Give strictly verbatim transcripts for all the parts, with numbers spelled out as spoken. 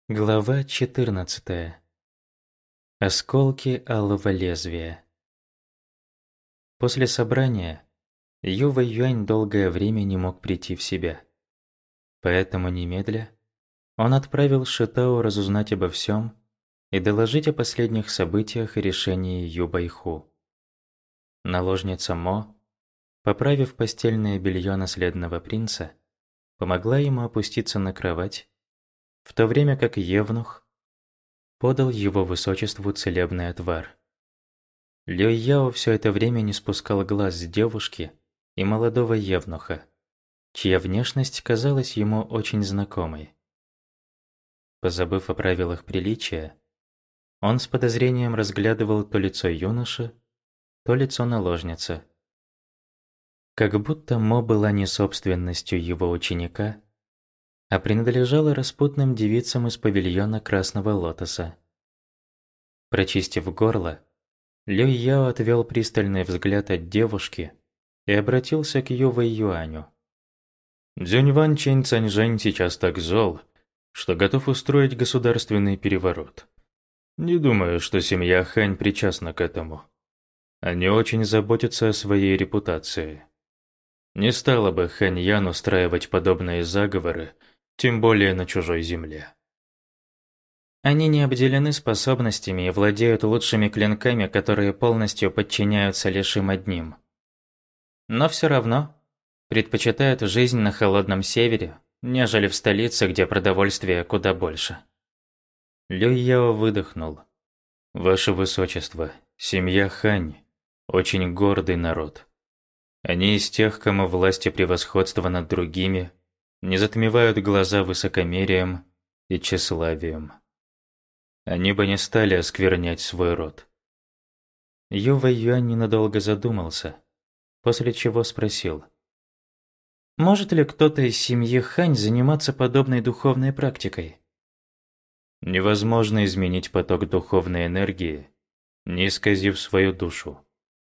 Глава четырнадцатая. Осколки алого лезвия. После собрания Ю Вэйюань долгое время не мог прийти в себя. Поэтому немедля он отправил Шитао разузнать обо всем и доложить о последних событиях и решении Ю Байху. Наложница Мо, поправив постельное белье наследного принца, помогла ему опуститься на кровать, в то время как Евнух подал его высочеству целебный отвар. Люй Яо все это время не спускал глаз с девушки и молодого евнуха, чья внешность казалась ему очень знакомой. Позабыв о правилах приличия, он с подозрением разглядывал то лицо юноши, то лицо наложницы. Как будто Мо была не собственностью его ученика, а принадлежала распутным девицам из павильона Красного Лотоса. Прочистив горло, Люй Яо отвел пристальный взгляд от девушки и обратился к Ю Вэйюаню. Дзюньван Чэнь Цаньжэнь сейчас так зол, что готов устроить государственный переворот. Не думаю, что семья Хань причастна к этому. Они очень заботятся о своей репутации. Не стало бы Хань Ян устраивать подобные заговоры, тем более на чужой земле. Они не обделены способностями и владеют лучшими клинками, которые полностью подчиняются лишь им одним. Но все равно предпочитают жизнь на холодном севере, нежели в столице, где продовольствия куда больше. Люй Яо выдохнул. Ваше Высочество, семья Хань – очень гордый народ. Они из тех, кому власть и превосходство над другими не затмевают глаза высокомерием и тщеславием. Они бы не стали осквернять свой род. Ю Вэйюань ненадолго задумался, после чего спросил. Может ли кто-то из семьи Хань заниматься подобной духовной практикой? Невозможно изменить поток духовной энергии, не исказив свою душу.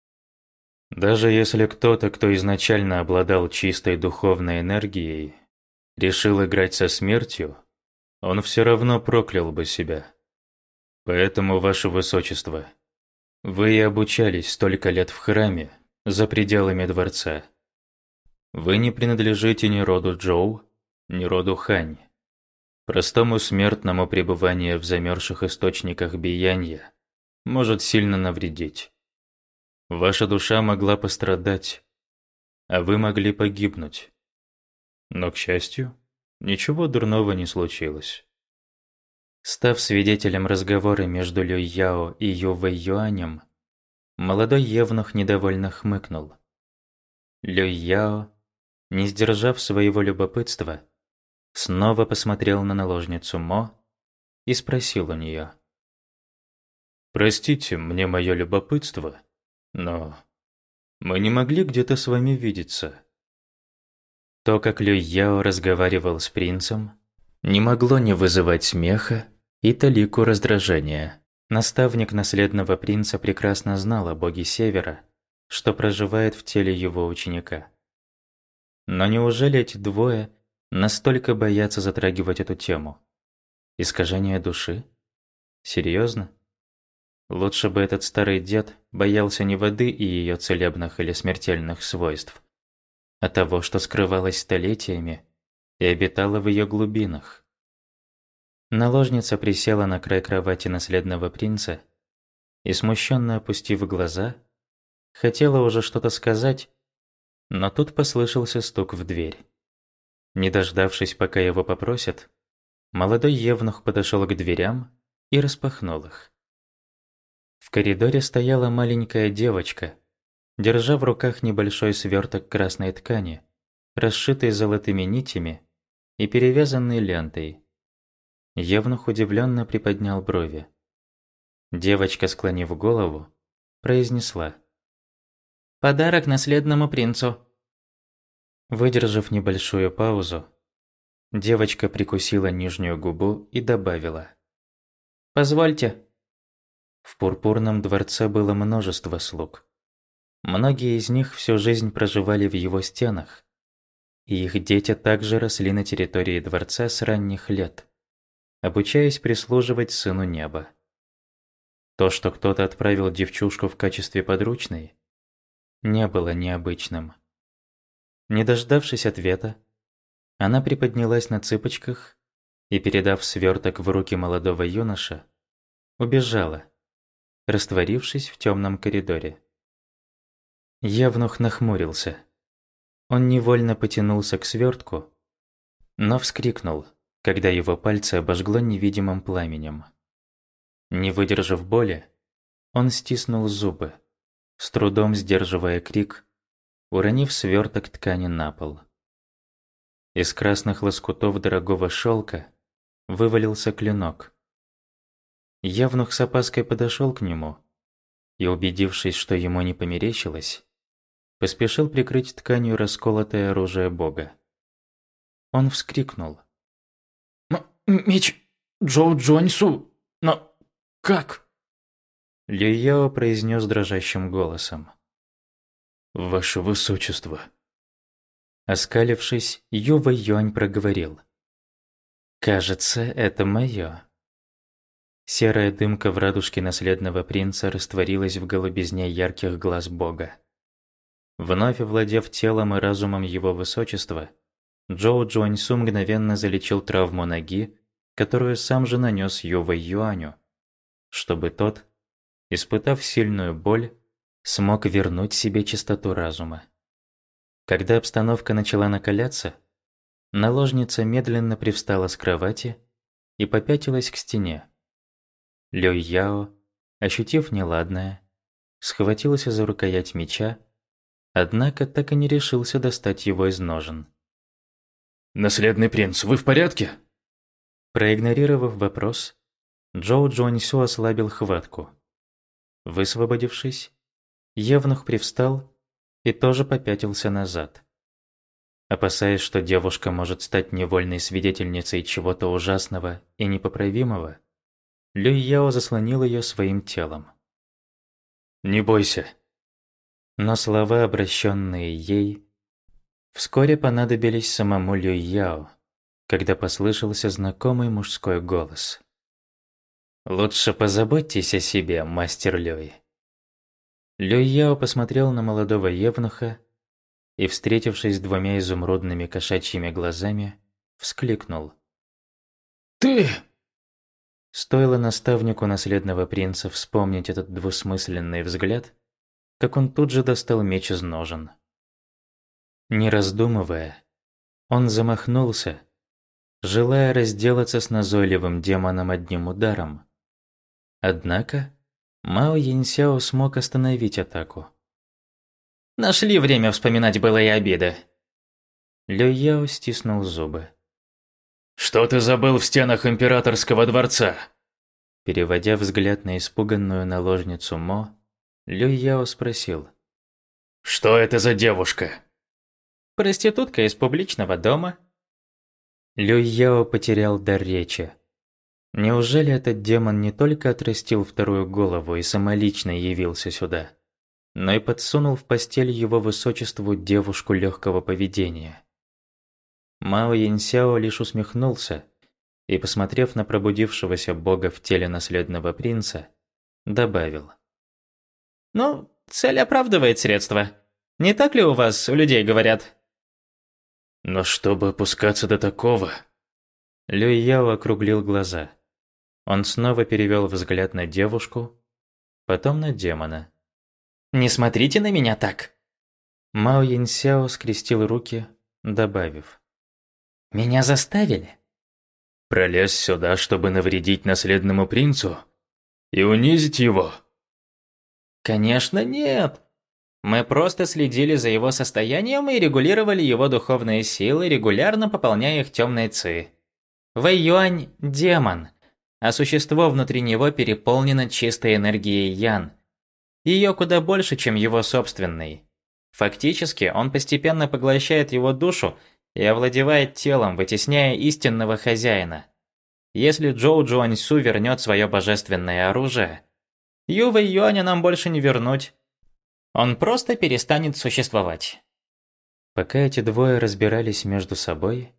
Даже если кто-то, кто изначально обладал чистой духовной энергией, решил играть со смертью, он все равно проклял бы себя. Поэтому, Ваше Высочество, вы и обучались столько лет в храме, за пределами дворца. Вы не принадлежите ни роду Джоу, ни роду Хань. Простому смертному пребывание в замерзших источниках биянья может сильно навредить. Ваша душа могла пострадать, а вы могли погибнуть. Но, к счастью, ничего дурного не случилось. Став свидетелем разговора между Люй Яо и Ю Вэйюанем, молодой евнух недовольно хмыкнул. Люй Яо, не сдержав своего любопытства, снова посмотрел на наложницу Мо и спросил у нее. «Простите мне мое любопытство, но мы не могли где-то с вами видеться?» То, как Люй Яо разговаривал с принцем, не могло не вызывать смеха и талику раздражения. Наставник наследного принца прекрасно знал о боге Севера, что проживает в теле его ученика. Но неужели эти двое настолько боятся затрагивать эту тему? Искажение души? Серьезно? Лучше бы этот старый дед боялся не воды и ее целебных или смертельных свойств, а того, что скрывалось столетиями и обитало в ее глубинах. Наложница присела на край кровати наследного принца и, смущенно опустив глаза, хотела уже что-то сказать, но тут послышался стук в дверь. Не дождавшись, пока его попросят, молодой евнух подошел к дверям и распахнул их. В коридоре стояла маленькая девочка, держа в руках небольшой сверток красной ткани, расшитый золотыми нитями и перевязанный лентой. Евнух удивленно приподнял брови. Девочка, склонив голову, произнесла: «Подарок наследному принцу». Выдержав небольшую паузу, девочка прикусила нижнюю губу и добавила: «Позвольте». В пурпурном дворце было множество слуг. Многие из них всю жизнь проживали в его стенах, и их дети также росли на территории дворца с ранних лет. обучаясь прислуживать сыну неба. То, что кто-то отправил девчушку в качестве подручной, не было необычным. Не дождавшись ответа, она приподнялась на цыпочках и, передав сверток в руки молодого юноша, убежала, растворившись в темном коридоре. Евнух нахмурился. Он невольно потянулся к свертку, но вскрикнул, когда его пальцы обожгло невидимым пламенем. Не выдержав боли, он стиснул зубы, с трудом сдерживая крик, уронив сверток ткани на пол. Из красных лоскутов дорогого шелка вывалился клинок. Евнух с опаской подошел к нему и, убедившись, что ему не померещилось, поспешил прикрыть тканью расколотое оружие бога. Он вскрикнул. М «Меч Джоу Джоньсу? Но как?» Лю Яо произнес дрожащим голосом. «Ваше Высочество». Оскалившись, Ю Вэй Юань проговорил. «Кажется, это моё». Серая дымка в радужке наследного принца растворилась в голубизне ярких глаз бога. Вновь овладев телом и разумом его высочества, Джоу Джуаньсу мгновенно залечил травму ноги, которую сам же нанес Ю Вэй Юаню, чтобы тот, испытав сильную боль, смог вернуть себе чистоту разума. Когда обстановка начала накаляться, наложница медленно привстала с кровати и попятилась к стене. Лю Яо, ощутив неладное, схватился за рукоять меча, однако так и не решился достать его из ножен. «Наследный принц, вы в порядке?» Проигнорировав вопрос, Джоу Джуаньсю ослабил хватку. Высвободившись, Евнух привстал и тоже попятился назад. Опасаясь, что девушка может стать невольной свидетельницей чего-то ужасного и непоправимого, Лю Яо заслонил ее своим телом. «Не бойся». Но слова, обращенные ей, вскоре понадобились самому Лю Яо, когда послышался знакомый мужской голос. «Лучше позаботьтесь о себе, мастер Люй». Лю Яо посмотрел на молодого евнуха и, встретившись с двумя изумрудными кошачьими глазами, вскликнул. «Ты!» Стоило наставнику наследного принца вспомнить этот двусмысленный взгляд, как он тут же достал меч из ножен. Не раздумывая, он замахнулся, желая разделаться с назойливым демоном одним ударом. Однако Мао Яньсяо смог остановить атаку. Нашли время вспоминать былые обиды. Лю Яо стиснул зубы. «Что ты забыл в стенах императорского дворца?» Переводя взгляд на испуганную наложницу Мо, Лю Яо спросил. «Что это за девушка?» Проститутка из публичного дома. Лю Яо потерял дар речи. Неужели этот демон не только отрастил вторую голову и самолично явился сюда, но и подсунул в постель его высочеству девушку легкого поведения? Мао Яньсяо лишь усмехнулся и, посмотрев на пробудившегося бога в теле наследного принца, добавил. Ну, цель оправдывает средства. Не так ли у вас, у людей говорят? Но чтобы опускаться до такого... Лю Яо округлил глаза. Он снова перевел взгляд на девушку, потом на демона. «Не смотрите на меня так!» Мао Яньсяо скрестил руки, добавив. «Меня заставили?» «Пролез сюда, чтобы навредить наследному принцу? И унизить его?» «Конечно нет. Мы просто следили за его состоянием и регулировали его духовные силы, регулярно пополняя их темной ци. Вэй Юань – демон, а существо внутри него переполнено чистой энергией Ян. Ее куда больше, чем его собственной. Фактически, он постепенно поглощает его душу и овладевает телом, вытесняя истинного хозяина. Если Джоу Джуаньсу вернет свое божественное оружие, Ю Вэй Юаня нам больше не вернуть. Он просто перестанет существовать». Пока эти двое разбирались между собой,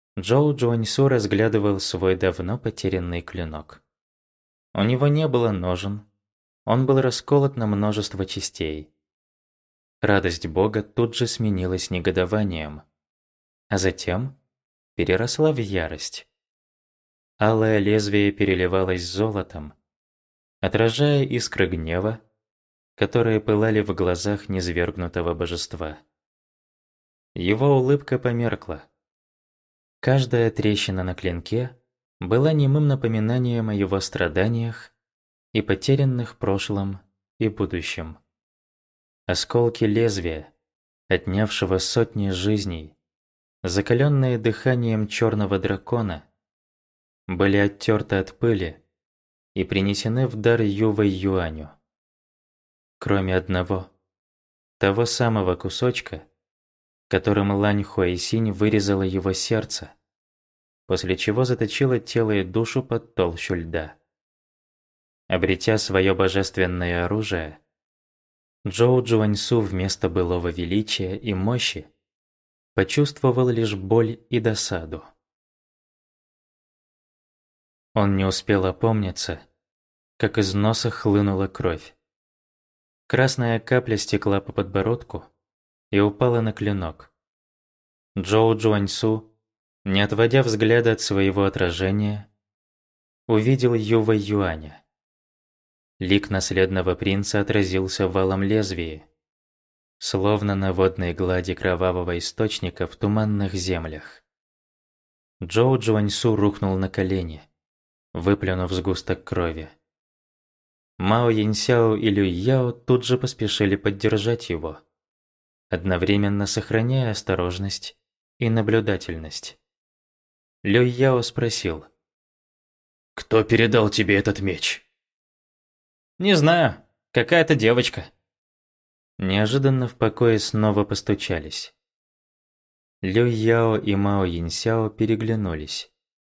Джоу Джуаньсу разглядывал свой давно потерянный клинок. У него не было ножен, он был расколот на множество частей. Радость Бога тут же сменилась негодованием, а затем переросла в ярость. Алое лезвие переливалось золотом, отражая искры гнева, которые пылали в глазах низвергнутого божества. Его улыбка померкла. Каждая трещина на клинке была немым напоминанием о его страданиях и потерянных прошлом и будущем. Осколки лезвия, отнявшего сотни жизней, закаленные дыханием черного дракона, были оттерты от пыли и принесены в дар Ювэй Юаню. Кроме одного, того самого кусочка, которым Лань Хуэйсинь вырезала его сердце, после чего заточила тело и душу под толщу льда. Обретя свое божественное оружие, Джоу Джуаньсу вместо былого величия и мощи почувствовал лишь боль и досаду. Он не успел опомниться, как из носа хлынула кровь. Красная капля стекла по подбородку и упала на клинок. Джоу Джуаньсу, не отводя взгляда от своего отражения, увидел Ювэй Юаня. Лик наследного принца отразился в алом лезвии, словно на водной глади кровавого источника в туманных землях. Джоу Джуаньсу рухнул на колени, выплюнув сгусток крови. Мао Яньсяо и Люй Яо тут же поспешили поддержать его, одновременно сохраняя осторожность и наблюдательность. Люй Яо спросил: «Кто передал тебе этот меч?» «Не знаю, какая-то девочка». Неожиданно в покое снова постучались. Люй Яо и Мао Яньсяо переглянулись.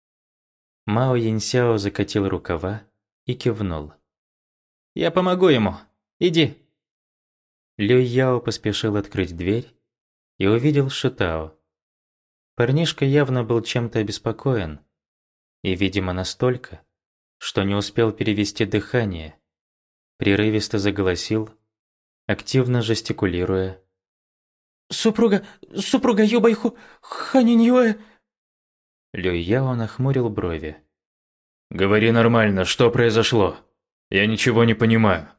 Мао Яньсяо закатил рукава и кивнул. «Я помогу ему. Иди». Люй Яо поспешил открыть дверь и увидел Шитао. Парнишка явно был чем-то обеспокоен, и, видимо, настолько, что не успел перевести дыхание, прерывисто заголосил, активно жестикулируя: «Супруга, супруга Юбайху, Ханиньюэ!» Люй Яо нахмурил брови. «Говори нормально, что произошло? Я ничего не понимаю».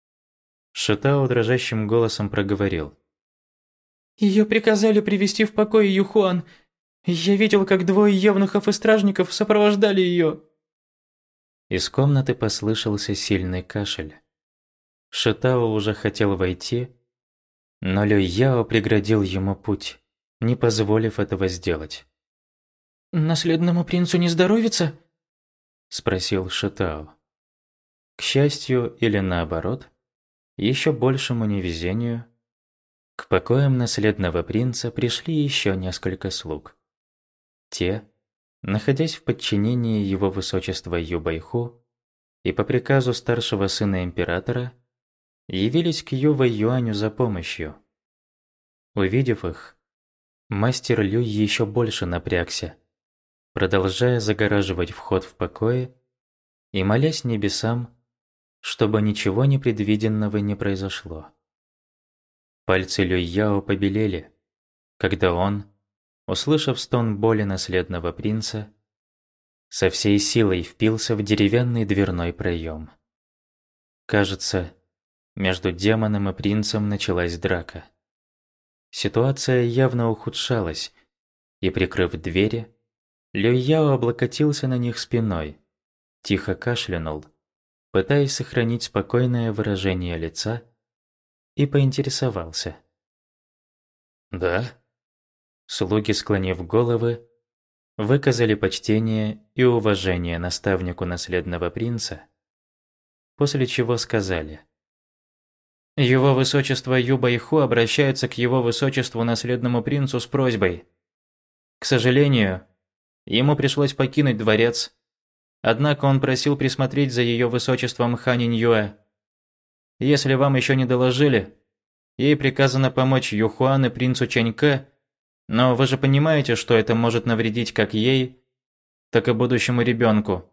Шитао дрожащим голосом проговорил: «Ее приказали привести в покой Юхуан. Я видел, как двое евнухов и стражников сопровождали ее». Из комнаты послышался сильный кашель. Шитао уже хотел войти, но Люй Яо преградил ему путь, не позволив этого сделать. «Наследному принцу не здоровится?» — спросил Шитао. К счастью или наоборот, еще большему невезению, к покоям наследного принца пришли еще несколько слуг. Те, находясь в подчинении его высочества Юбайху и по приказу старшего сына императора, явились к Ювэй Юаню за помощью. Увидев их, мастер Люй еще больше напрягся, продолжая загораживать вход в покои и молясь небесам, чтобы ничего непредвиденного не произошло. Пальцы Люй Яо побелели, когда он, услышав стон боли наследного принца, со всей силой впился в деревянный дверной проем. Кажется, между демоном и принцем началась драка. Ситуация явно ухудшалась, и, прикрыв двери, Люй Яо облокотился на них спиной, тихо кашлянул, пытаясь сохранить спокойное выражение лица, и поинтересовался: «Да?» Слуги, склонив головы, выказали почтение и уважение наставнику наследного принца, после чего сказали: «Его высочество Юбайху обращается к его высочеству наследному принцу с просьбой. К сожалению, ему пришлось покинуть дворец, однако он просил присмотреть за ее высочеством Ханиньюэ. Если вам еще не доложили, ей приказано помочь Юхуан и принцу Чаньке Но вы же понимаете, что это может навредить как ей, так и будущему ребенку.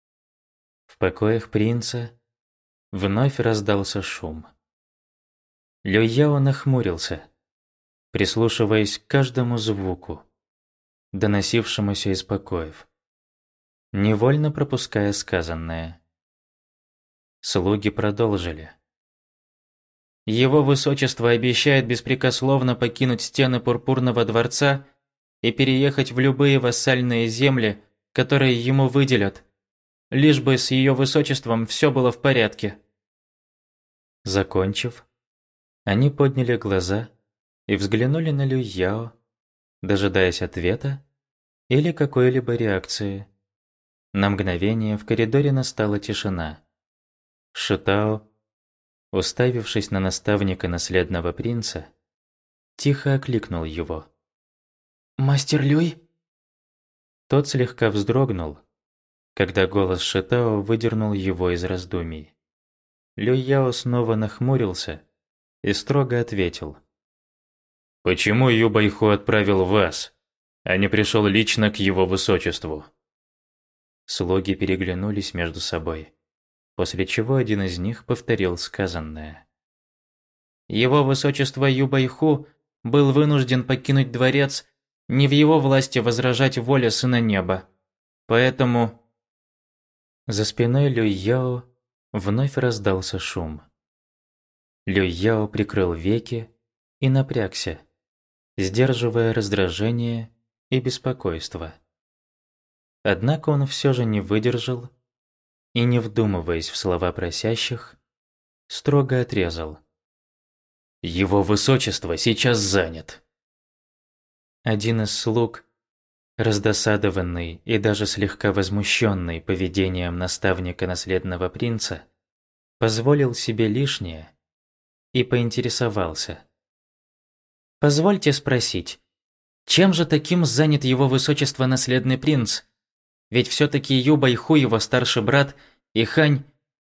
В покоях принца вновь раздался шум. Лю Яо нахмурился, прислушиваясь к каждому звуку, доносившемуся из покоев, невольно пропуская сказанное. Слуги продолжили. Его высочество обещает беспрекословно покинуть стены Пурпурного дворца и переехать в любые вассальные земли, которые ему выделят, лишь бы с ее высочеством все было в порядке. Закончив, они подняли глаза и взглянули на Лю Яо, дожидаясь ответа или какой-либо реакции. На мгновение в коридоре настала тишина. Шитао, уставившись на наставника наследного принца, тихо окликнул его. «Мастер Люй?» Тот слегка вздрогнул, когда голос Шитао выдернул его из раздумий. Лю Яо снова нахмурился и строго ответил. «Почему Ю Байху отправил вас, а не пришел лично к его высочеству?» Слуги переглянулись между собой, после чего один из них повторил сказанное. Его высочество Ю Байху был вынужден покинуть дворец, не в его власти возражать воле Сына Неба. Поэтому... За спиной Лю Яо вновь раздался шум. Лю Яо прикрыл веки и напрягся, сдерживая раздражение и беспокойство. Однако он все же не выдержал и, не вдумываясь в слова просящих, строго отрезал. «Его высочество сейчас занят». Один из слуг, раздосадованный и даже слегка возмущенный поведением наставника наследного принца, позволил себе лишнее и поинтересовался. «Позвольте спросить, чем же таким занят его высочество наследный принц? Ведь все-таки Ю Байху его старший брат и Хань...»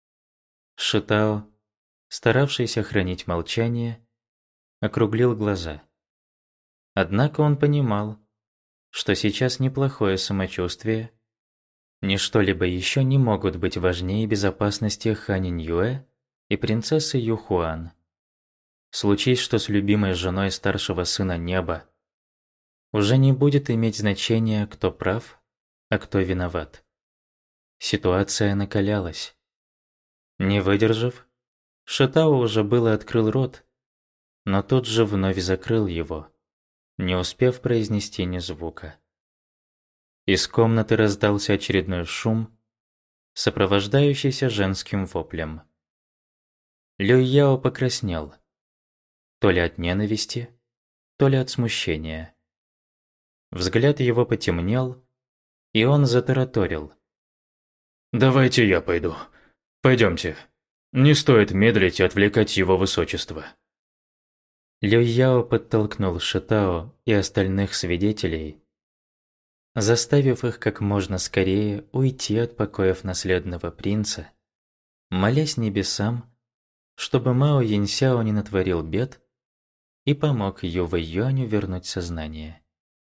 Шитао, старавшийся хранить молчание, округлил глаза. Однако он понимал, что сейчас неплохое самочувствие, ни что-либо еще не могут быть важнее безопасности Хань Ньюэ и принцессы Юхуан. Случись, что с любимой женой старшего сына неба, уже не будет иметь значения, кто прав, а кто виноват. Ситуация накалялась. Не выдержав, Шитао уже было открыл рот, но тут же вновь закрыл его, не успев произнести ни звука. Из комнаты раздался очередной шум, сопровождающийся женским воплем. Лю Яо покраснел, то ли от ненависти, то ли от смущения. Взгляд его потемнел, и он затараторил. «Давайте я пойду. Пойдемте. Не стоит медлить и отвлекать его высочество». Лю Яо подтолкнул Шитао и остальных свидетелей, заставив их как можно скорее уйти от покоев наследного принца, молясь небесам, чтобы Мао Яньсяо не натворил бед и помог Ю Вэйюаню вернуть сознание.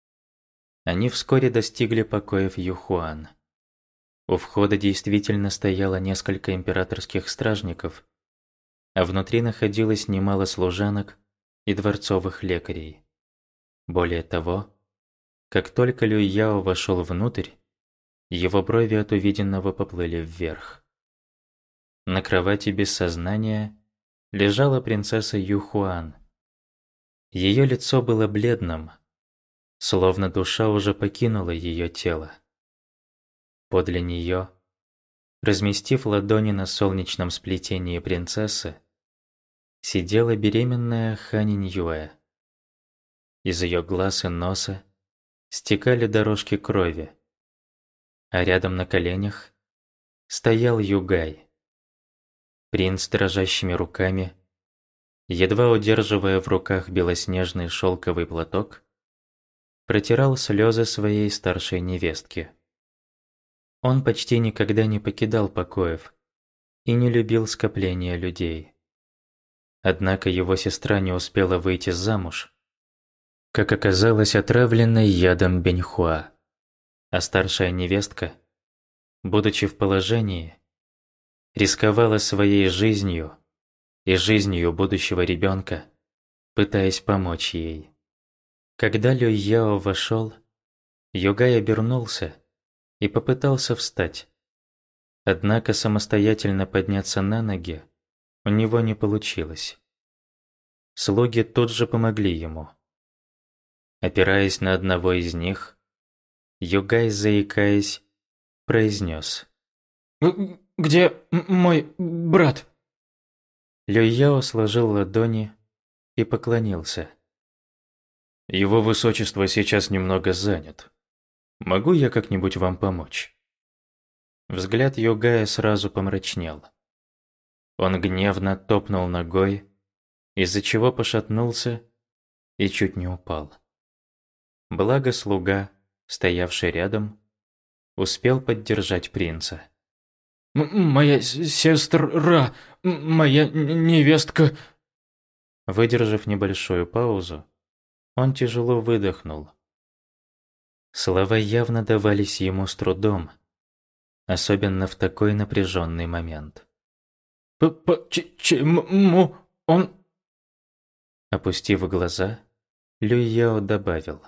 Они вскоре достигли покоев Юхуан. У входа действительно стояло несколько императорских стражников, а внутри находилось немало служанок и дворцовых лекарей. Более того, как только Лю Яо вошел внутрь, его брови от увиденного поплыли вверх. На кровати без сознания лежала принцесса Юхуан. Ее лицо было бледным, словно душа уже покинула ее тело. Подле нее, разместив ладони на солнечном сплетении принцессы, сидела беременная Хань Ньюэ. Из ее глаз и носа стекали дорожки крови, а рядом на коленях стоял Югай. Принц дрожащими руками, едва удерживая в руках белоснежный шелковый платок, протирал слезы своей старшей невестки. Он почти никогда не покидал покоев и не любил скопления людей. Однако его сестра не успела выйти замуж, как оказалось, отравленной ядом беньхуа. А старшая невестка, будучи в положении, рисковала своей жизнью и жизнью будущего ребенка, пытаясь помочь ей. Когда Люй Яо вошел, Югай обернулся и попытался встать. Однако самостоятельно подняться на ноги у него не получилось. Слуги тут же помогли ему. Опираясь на одного из них, Югай, заикаясь, произнес: «Где мой брат?» Люй Яо сложил ладони и поклонился. «Его высочество сейчас немного занят. Могу я как-нибудь вам помочь?» Взгляд Югая сразу помрачнел. Он гневно топнул ногой, из-за чего пошатнулся и чуть не упал. Благо слуга, стоявший рядом, успел поддержать принца. «Моя сестра, моя невестка...» Выдержав небольшую паузу, он тяжело выдохнул. Слова явно давались ему с трудом, особенно в такой напряженный момент. «Почему он...» Опустив глаза, Люй Яо добавил: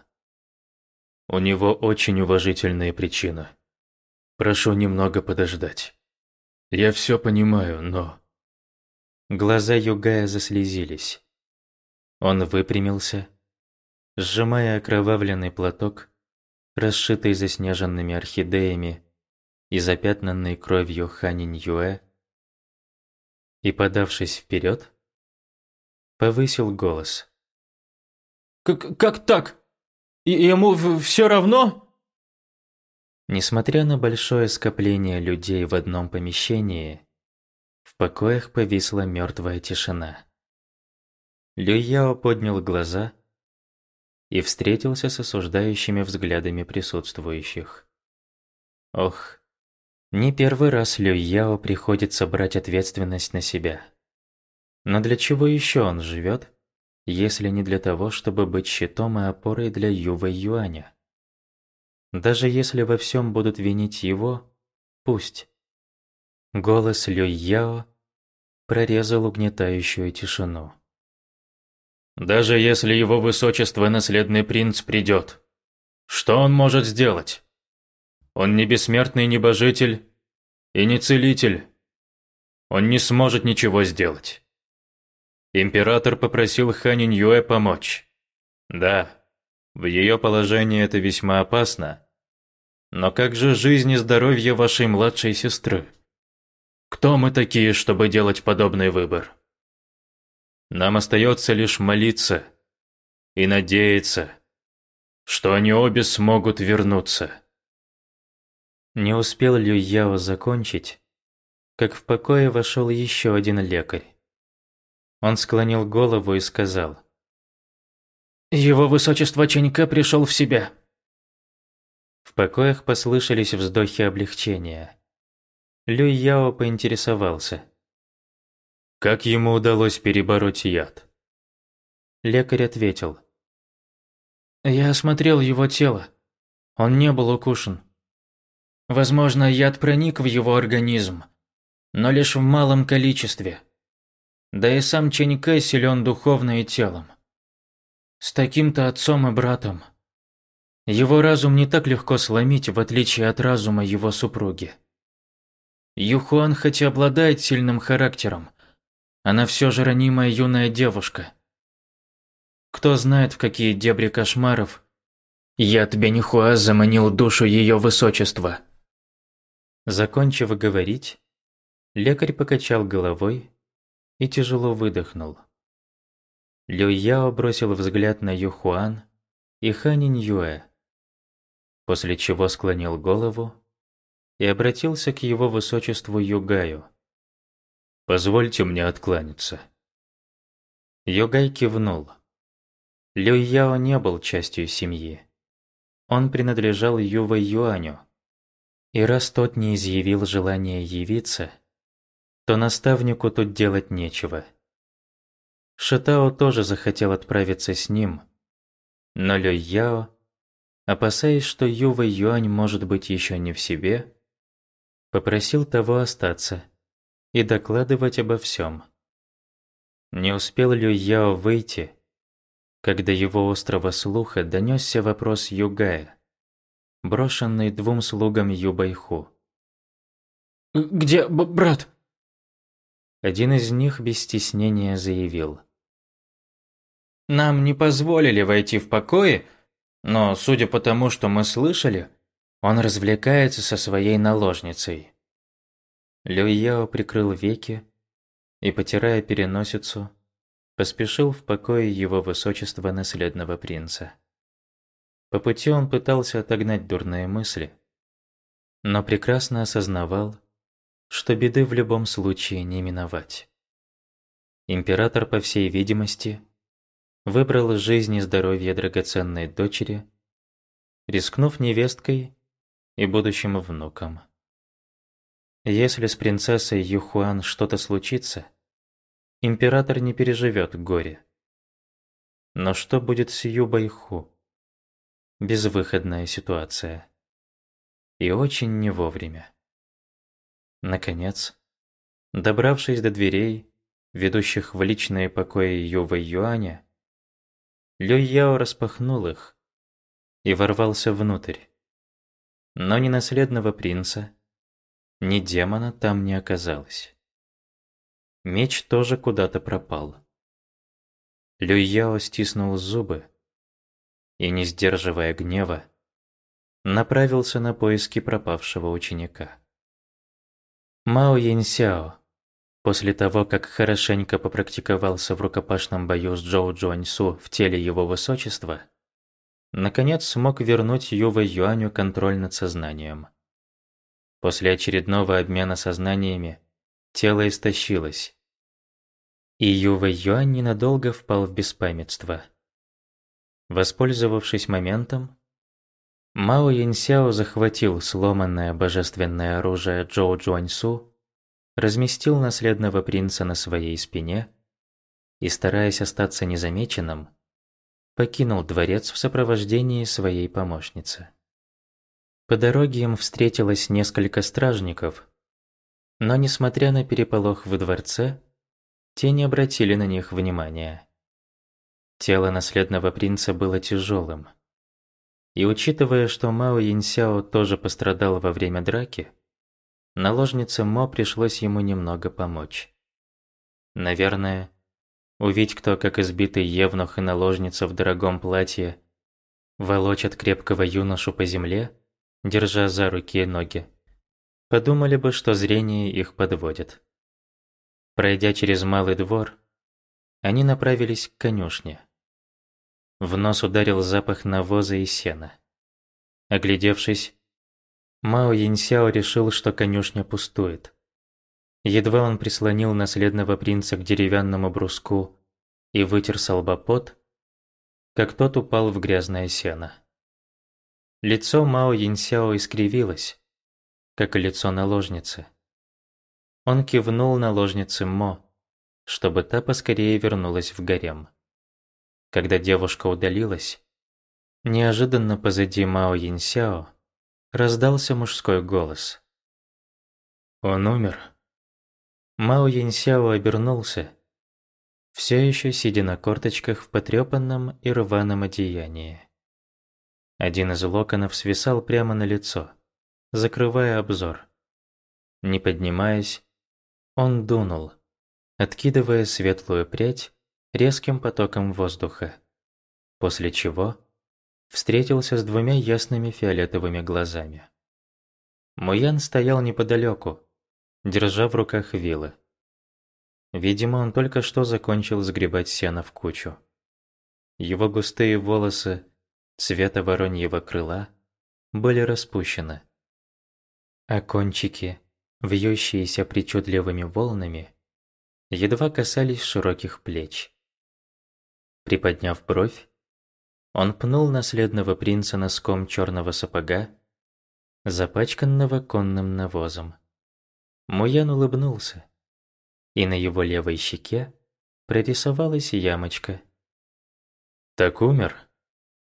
«У него очень уважительные причины. Прошу немного подождать. Я все понимаю, но...» Глаза Югая заслезились. Он выпрямился, сжимая окровавленный платок, расшитый заснеженными орхидеями и запятнанный кровью Ханинь-Юэ, и, подавшись вперед, повысил голос. «Как, как так? И ему все равно?» Несмотря на большое скопление людей в одном помещении, в покоях повисла мертвая тишина. Люй Яо поднял глаза и встретился с осуждающими взглядами присутствующих. Ох, не первый раз Люй Яо приходится брать ответственность на себя. Но для чего еще он живет, если не для того, чтобы быть щитом и опорой для Ю Вэйюаня? Даже если во всем будут винить его, пусть. Голос Люй Яо прорезал угнетающую тишину. «Даже если его высочество наследный принц придет, что он может сделать? Он не бессмертный небожитель и не целитель. Он не сможет ничего сделать. Император попросил Ханинь Юэ помочь. Да, в ее положении это весьма опасно. Но как же жизнь и здоровье вашей младшей сестры? Кто мы такие, чтобы делать подобный выбор? Нам остается лишь молиться и надеяться, что они обе смогут вернуться». Не успел Люй Яо закончить, как в покое вошел еще один лекарь. Он склонил голову и сказал: «Его высочество Чэньке пришел в себя». В покоях послышались вздохи облегчения. Люй Яо поинтересовался: «Как ему удалось перебороть яд?» Лекарь ответил: «Я осмотрел его тело. Он не был укушен. Возможно, яд проник в его организм, но лишь в малом количестве. Да и сам Чэньке силен духовно и телом. С таким-то отцом и братом. Его разум не так легко сломить, в отличие от разума его супруги. Юхуан хоть и обладает сильным характером, она все же ранимая юная девушка. Кто знает, в какие дебри кошмаров яд Бенихуа заманил душу ее высочества». Закончив говорить, лекарь покачал головой и тяжело выдохнул. Люй Яо бросил взгляд на Юхуан и Ханинь Юэ, после чего склонил голову и обратился к его высочеству Югаю: «Позвольте мне откланяться». Югай кивнул. Люй Яо не был частью семьи. Он принадлежал Ю Вэйюаню, и раз тот не изъявил желания явиться, то наставнику тут делать нечего. Шитао тоже захотел отправиться с ним, Но Лю Яо, опасаясь, что Ю Вэй Юань может быть еще не в себе, попросил того остаться и докладывать обо всем. Не успел Лю Яо выйти, когда его острого слуха донесся вопрос Югая, брошенный двум слугам Ю Байху. «Где брат?» Один из них без стеснения заявил. «Нам не позволили войти в покои, но, судя по тому, что мы слышали, он развлекается со своей наложницей». Лю Яо прикрыл веки и, потирая переносицу, поспешил в покое его высочества наследного принца. По пути он пытался отогнать дурные мысли, но прекрасно осознавал, что беды в любом случае не миновать. Император, по всей видимости, выбрал жизнь и здоровье драгоценной дочери, рискнув невесткой и будущим внуком. Если с принцессой Юхуан что-то случится, император не переживет горе. Но что будет с Ю Байху? Безвыходная ситуация. И очень не вовремя. Наконец, добравшись до дверей, ведущих в личные покои Ю Вэй Юаня, Лю Яо распахнул их и ворвался внутрь. Но ни наследного принца, ни демона там не оказалось. Меч тоже куда-то пропал. Лю Яо стиснул зубы и, не сдерживая гнева, направился на поиски пропавшего ученика. Мао Яньсяо, после того, как хорошенько попрактиковался в рукопашном бою с Джоу Джуаньсу в теле его высочества, наконец смог вернуть Ю Вэй Юаню контроль над сознанием. После очередного обмена сознаниями тело истощилось, и Ю Вэй Юань ненадолго впал в беспамятство. Воспользовавшись моментом, Мао Яньсяо захватил сломанное божественное оружие Джоу Джуаньсу, разместил наследного принца на своей спине и, стараясь остаться незамеченным, покинул дворец в сопровождении своей помощницы. По дороге им встретилось несколько стражников, но, несмотря на переполох в дворце, те не обратили на них внимания. Тело наследного принца было тяжелым. И учитывая, что Мао Яньсяо тоже пострадал во время драки, наложнице Мо пришлось ему немного помочь. Наверное, увидеть, кто, как избитый евнух и наложница в дорогом платье, волочат крепкого юношу по земле, держа за руки и ноги, подумали бы, что зрение их подводит. Пройдя через малый двор, они направились к конюшне. В нос ударил запах навоза и сена. Оглядевшись, Мао Яньсяо решил, что конюшня пустует. Едва он прислонил наследного принца к деревянному бруску и вытер со лба пот, как тот упал в грязное сено. Лицо Мао Яньсяо искривилось, как и лицо наложницы. Он кивнул наложнице Мо, чтобы та поскорее вернулась в гарем. Когда девушка удалилась, неожиданно позади Мао Яньсяо раздался мужской голос. «Он умер». Мао Яньсяо обернулся, все еще сидя на корточках в потрепанном и рваном одеянии. Один из локонов свисал прямо на лицо, закрывая обзор. Не поднимаясь, он дунул, откидывая светлую прядь резким потоком воздуха, после чего встретился с двумя ясными фиолетовыми глазами. Муян стоял неподалеку, держа в руках вилы. Видимо, он только что закончил сгребать сено в кучу. Его густые волосы цвета вороньего крыла были распущены, а кончики, вьющиеся причудливыми волнами, едва касались широких плеч. Приподняв бровь, он пнул наследного принца носком черного сапога, запачканного конным навозом. Муян улыбнулся, и на его левой щеке прорисовалась ямочка. «Так умер?»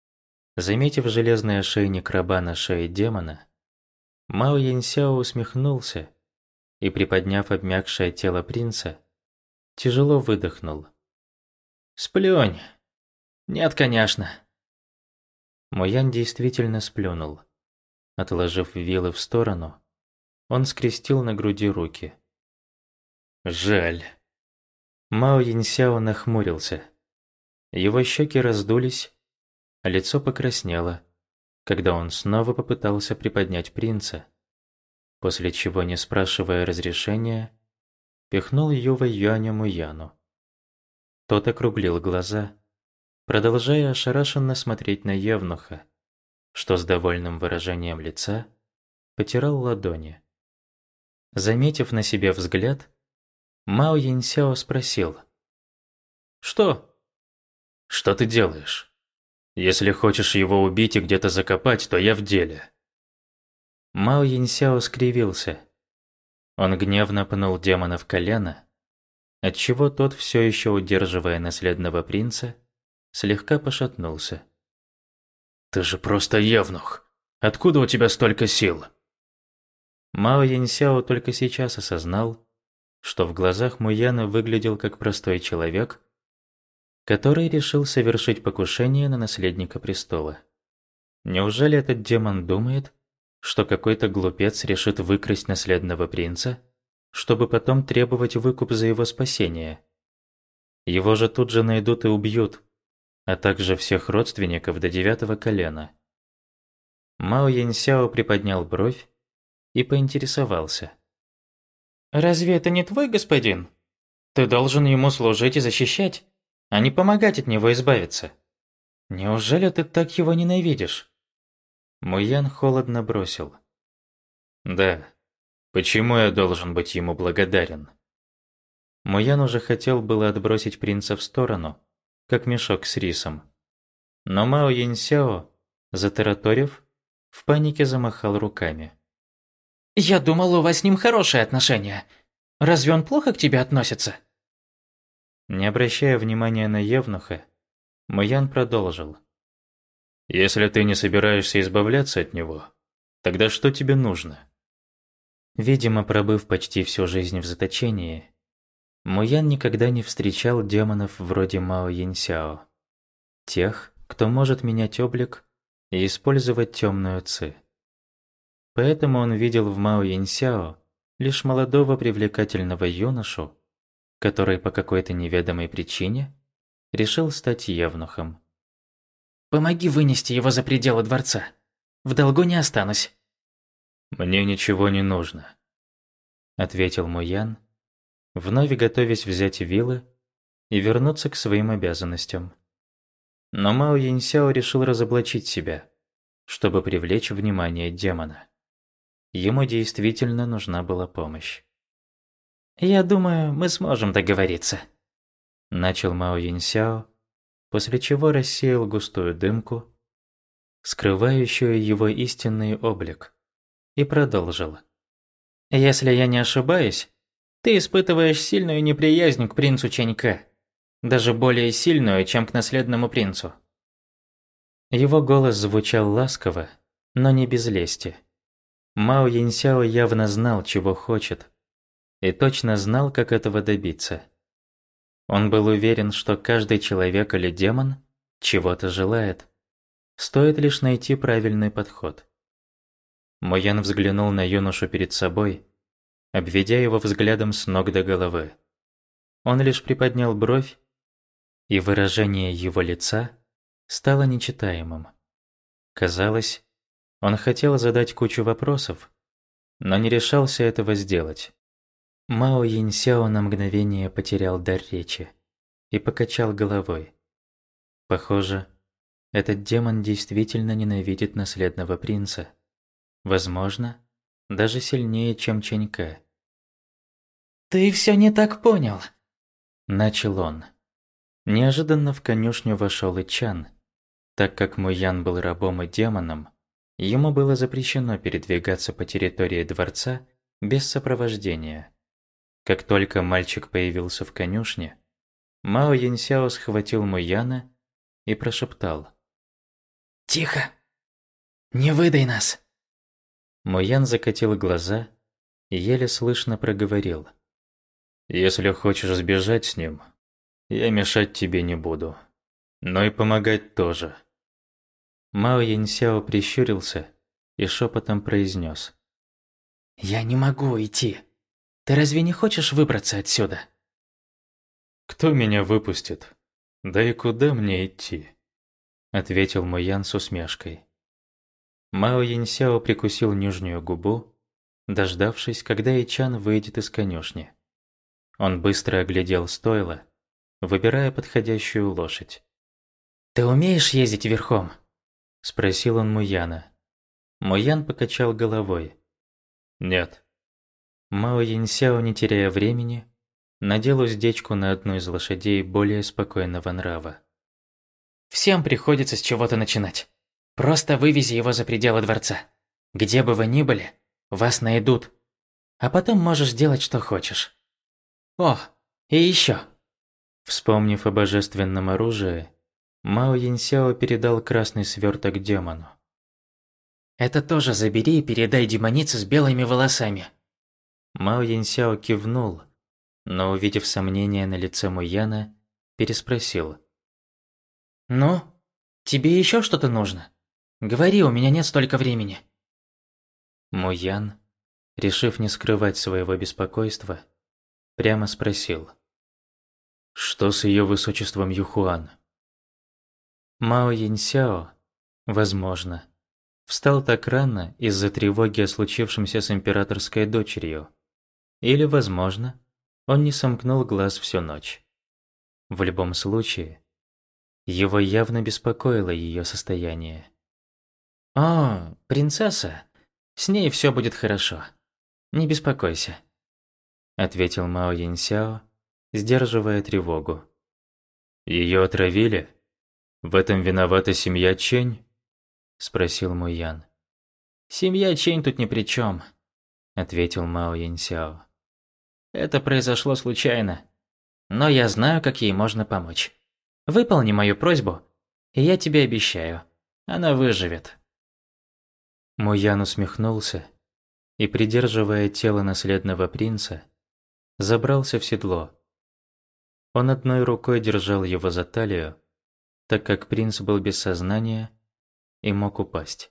Заметив железный ошейник раба на шее демона, Мао Яньсяо усмехнулся и, приподняв обмякшее тело принца, тяжело выдохнул. «Сплюнь!» «Нет, конечно». Моян действительно сплюнул. Отложив вилы в сторону, он скрестил на груди руки. «Жаль». Мао Яньсяо нахмурился. Его щеки раздулись, а лицо покраснело, когда он снова попытался приподнять принца, после чего, не спрашивая разрешения, пихнул Ювэй Юаня Муяну. Тот округлил глаза, продолжая ошарашенно смотреть на евнуха, что с довольным выражением лица потирал ладони. Заметив на себе взгляд, Мао Яньсяо спросил: «Что?» «Что ты делаешь? Если хочешь его убить и где-то закопать, то я в деле». Мао Яньсяо скривился. Он гневно пнул демона в колено, отчего тот, все еще удерживая наследного принца, слегка пошатнулся. «Ты же просто евнух! Откуда у тебя столько сил?» Мао Яньсяо только сейчас осознал, что в глазах Муяна выглядел как простой человек, который решил совершить покушение на наследника престола. Неужели этот демон думает, что какой-то глупец решит выкрасть наследного принца, чтобы потом требовать выкуп за его спасение? Его же тут же найдут и убьют, а также всех родственников до девятого колена. Мао Яньсяо приподнял бровь и поинтересовался: «Разве это не твой господин? Ты должен ему служить и защищать, а не помогать от него избавиться. Неужели ты так его ненавидишь?» Муян холодно бросил: «Да. Почему я должен быть ему благодарен?» Муян уже хотел было отбросить принца в сторону, как мешок с рисом. Но Мао Яньсяо, затараторив, в панике замахал руками. «Я думал, у вас с ним хорошие отношения. Разве он плохо к тебе относится?» Не обращая внимания на евнуха, Муян продолжил: «Если ты не собираешься избавляться от него, тогда что тебе нужно?» Видимо, пробыв почти всю жизнь в заточении, Муян никогда не встречал демонов вроде Мао Яньсяо. Тех, кто может менять облик и использовать темную ци. Поэтому он видел в Мао Яньсяо лишь молодого привлекательного юношу, который по какой-то неведомой причине решил стать евнухом. «Помоги вынести его за пределы дворца. В долгу не останусь». «Мне ничего не нужно», — ответил Муян, вновь готовясь взять вилы и вернуться к своим обязанностям. Но Мао Яньсяо решил разоблачить себя, чтобы привлечь внимание демона. Ему действительно нужна была помощь. «Я думаю, мы сможем договориться», — начал Мао Яньсяо, после чего рассеял густую дымку, скрывающую его истинный облик, и продолжил: «Если я не ошибаюсь, ты испытываешь сильную неприязнь к принцу Чанька, даже более сильную, чем к наследному принцу». Его голос звучал ласково, но не без лести. Мао Яньсяо явно знал, чего хочет, и точно знал, как этого добиться. Он был уверен, что каждый человек или демон чего-то желает, стоит лишь найти правильный подход. Муян взглянул на юношу перед собой, обведя его взглядом с ног до головы. Он лишь приподнял бровь, и выражение его лица стало нечитаемым. Казалось, он хотел задать кучу вопросов, но не решался этого сделать. Мао Яньсяо на мгновение потерял дар речи и покачал головой. Похоже, этот демон действительно ненавидит наследного принца. Возможно, даже сильнее, чем Чанька. «Ты все не так понял», — начал он. Неожиданно в конюшню вошел и Чан. Так как Муян был рабом и демоном, ему было запрещено передвигаться по территории дворца без сопровождения. Как только мальчик появился в конюшне, Мао Яньсяо схватил Муяна и прошептал: Тихо! Не выдай нас!» Муян закатил глаза и еле слышно проговорил. «Если хочешь сбежать с ним, я мешать тебе не буду. Но и помогать тоже». Мао Яньсяо прищурился и шепотом произнес. «Я не могу идти. Ты разве не хочешь выбраться отсюда?» «Кто меня выпустит? Да и куда мне идти?» Ответил Муян с усмешкой. Мао Яньсяо прикусил нижнюю губу, дождавшись, когда Ичан выйдет из конюшни. Он быстро оглядел стойло, выбирая подходящую лошадь. «Ты умеешь ездить верхом?» – спросил он Муяна. Муян покачал головой. «Нет». Мао Яньсяо, не теряя времени, надел уздечку на одну из лошадей более спокойного нрава. «Всем приходится с чего-то начинать. Просто вывези его за пределы дворца. Где бы вы ни были, вас найдут. А потом можешь делать, что хочешь. О, и еще!» Вспомнив о божественном оружии, Мао Яньсяо передал красный сверток демону. «Это тоже забери и передай демонице с белыми волосами». Мао Яньсяо кивнул, но, увидев сомнение на лице Муяна, переспросил. «Ну, тебе еще что-то нужно? Говори, у меня нет столько времени». Муян, решив не скрывать своего беспокойства, прямо спросил. «Что с ее высочеством Юхуан?» Мао Яньсяо, возможно, встал так рано из-за тревоги о случившемся с императорской дочерью. Или, возможно, он не сомкнул глаз всю ночь. В любом случае, его явно беспокоило ее состояние. «О, принцесса, с ней все будет хорошо. Не беспокойся», — ответил Мао Яньсяо, сдерживая тревогу. «Ее отравили? В этом виновата семья Чэнь?» — спросил Муян. «Семья Чэнь тут ни при чем», — ответил Мао Яньсяо. «Это произошло случайно. Но я знаю, как ей можно помочь. Выполни мою просьбу, и я тебе обещаю, она выживет». Муян усмехнулся и, придерживая тело наследного принца, забрался в седло. Он одной рукой держал его за талию, так как принц был без сознания и мог упасть.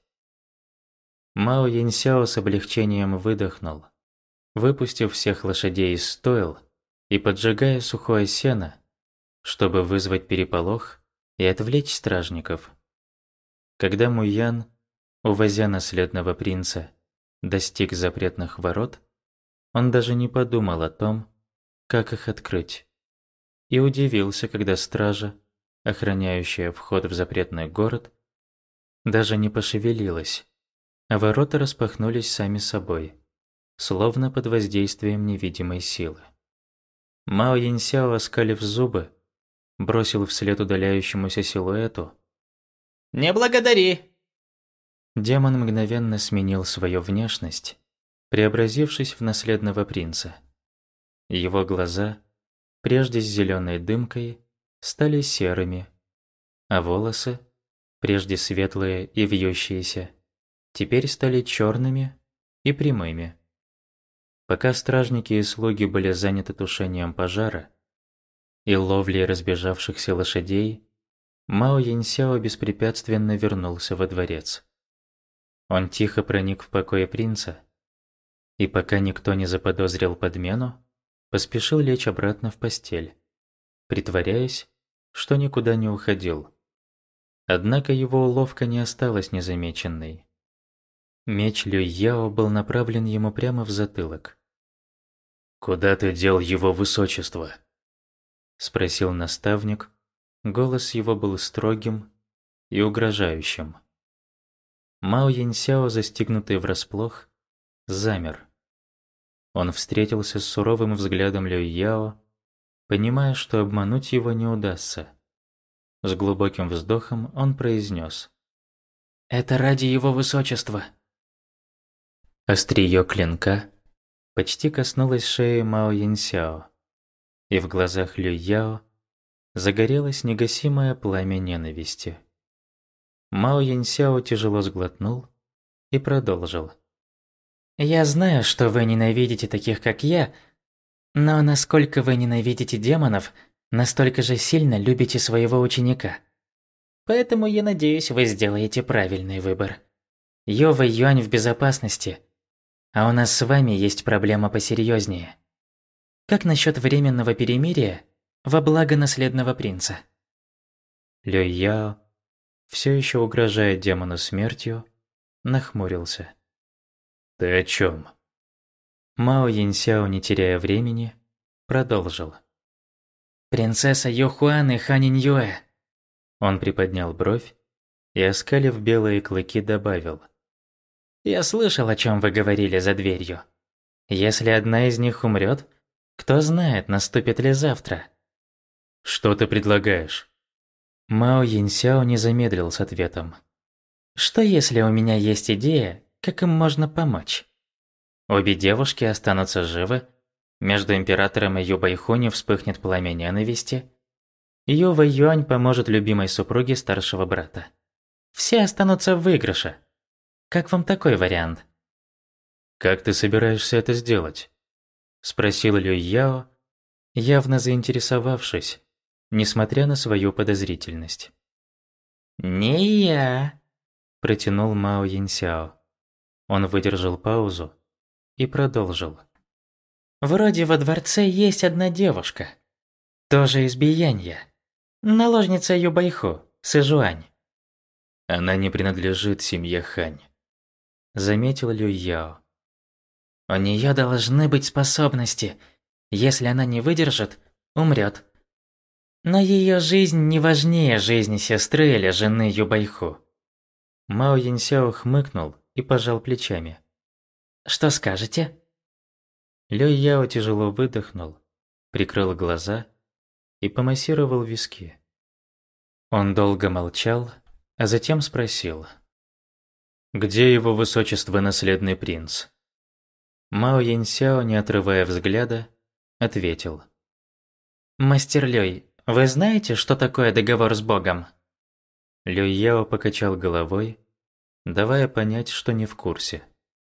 Мао Яньсяо с облегчением выдохнул, выпустив всех лошадей из стойл и поджигая сухое сено, чтобы вызвать переполох и отвлечь стражников. Когда Муян, увозя наследного принца, достиг запретных ворот, он даже не подумал о том, как их открыть, и удивился, когда стража, охраняющая вход в запретный город, даже не пошевелилась, а ворота распахнулись сами собой, словно под воздействием невидимой силы. Мао Яньсяо, оскалив зубы, бросил вслед удаляющемуся силуэту: «Не благодари!» Демон мгновенно сменил свою внешность, преобразившись в наследного принца. Его глаза, прежде с зеленой дымкой, стали серыми, а волосы, прежде светлые и вьющиеся, теперь стали черными и прямыми. Пока стражники и слуги были заняты тушением пожара и ловлей разбежавшихся лошадей, Мао Яньсяо беспрепятственно вернулся во дворец. Он тихо проник в покои принца и, пока никто не заподозрил подмену, поспешил лечь обратно в постель, притворяясь, что никуда не уходил. Однако его уловка не осталась незамеченной. Меч Люй-Яо был направлен ему прямо в затылок. «Куда ты дел его высочество?» — спросил наставник. Голос его был строгим и угрожающим. Мао Яньсяо, застигнутый врасплох, замер. Он встретился с суровым взглядом Люй-Яо, понимая, что обмануть его не удастся. С глубоким вздохом он произнес: «Это ради его высочества». Острие клинка почти коснулось шеи Мао Яньсяо, и в глазах Люй-Яо загорелось негасимое пламя ненависти. Мао Яньсяо тяжело сглотнул и продолжил. «Я знаю, что вы ненавидите таких, как я, но насколько вы ненавидите демонов, настолько же сильно любите своего ученика. Поэтому я надеюсь, вы сделаете правильный выбор. Йо Вэйюань в безопасности, а у нас с вами есть проблема посерьезнее. Как насчет временного перемирия во благо наследного принца?» Люй Яо, все еще угрожая демону смертью, нахмурился. «Ты о чем?» Мао Яньсяо, не теряя времени, продолжил. «Принцесса Юхуан и Ханин Юэ». Он приподнял бровь и, оскалив белые клыки, добавил. «Я слышал, о чем вы говорили за дверью. Если одна из них умрет, кто знает, наступит ли завтра». «Что ты предлагаешь?» Мао Яньсяо не замедлил с ответом. «Что если у меня есть идея, как им можно помочь? Обе девушки останутся живы, между императором и Ю Байхунь вспыхнет пламя ненависти, Ю Вэйюань поможет любимой супруге старшего брата. Все останутся в выигрыше. Как вам такой вариант?» «Как ты собираешься это сделать?» – спросил Люй Яо, явно заинтересовавшись, несмотря на свою подозрительность. «Не я», – протянул Мао Яньсяо. Он выдержал паузу и продолжил. «Вроде во дворце есть одна девушка, тоже из Биянья, наложница Юбайху, Сыжуань». «Она не принадлежит семье Хань», – заметил Люй Яо. «У нее должны быть способности. Если она не выдержит, умрет. Но ее жизнь не важнее жизни сестры или жены Юбайху». Мао Яньсяо хмыкнул и пожал плечами. «Что скажете?» Люй Яо тяжело выдохнул, прикрыл глаза и помассировал виски. Он долго молчал, а затем спросил. «Где его высочество наследный принц?» Мао Яньсяо, не отрывая взгляда, ответил. «Мастер Люй, вы знаете, что такое договор с Богом?» Люй Яо покачал головой, давая понять, что не в курсе.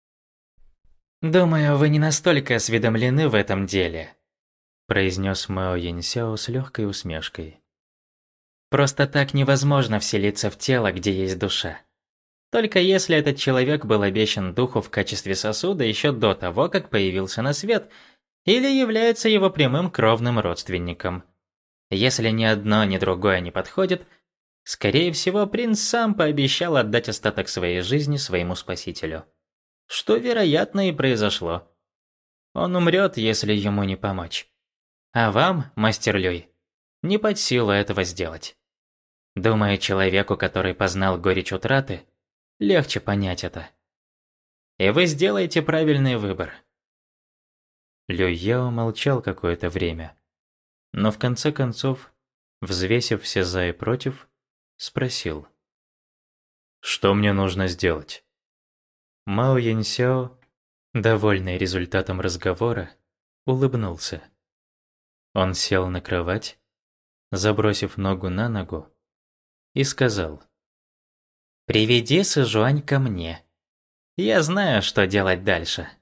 «Думаю, вы не настолько осведомлены в этом деле», произнес Мао Яньсяо с легкой усмешкой. «Просто так невозможно вселиться в тело, где есть душа. Только если этот человек был обещан духу в качестве сосуда еще до того, как появился на свет, или является его прямым кровным родственником. Если ни одно, ни другое не подходит, скорее всего, принц сам пообещал отдать остаток своей жизни своему спасителю. Что, вероятно, и произошло. Он умрет, если ему не помочь. А вам, мастер Люй, не под силу этого сделать. Думаю, человеку, который познал горечь утраты, легче понять это. И вы сделаете правильный выбор». Люй Яо молчал какое-то время, но в конце концов, взвесив все за и против, спросил. «Что мне нужно сделать?» Мао Яньсяо, довольный результатом разговора, улыбнулся. Он сел на кровать, забросив ногу на ногу, и сказал. «Приведи Сыжуань ко мне. Я знаю, что делать дальше».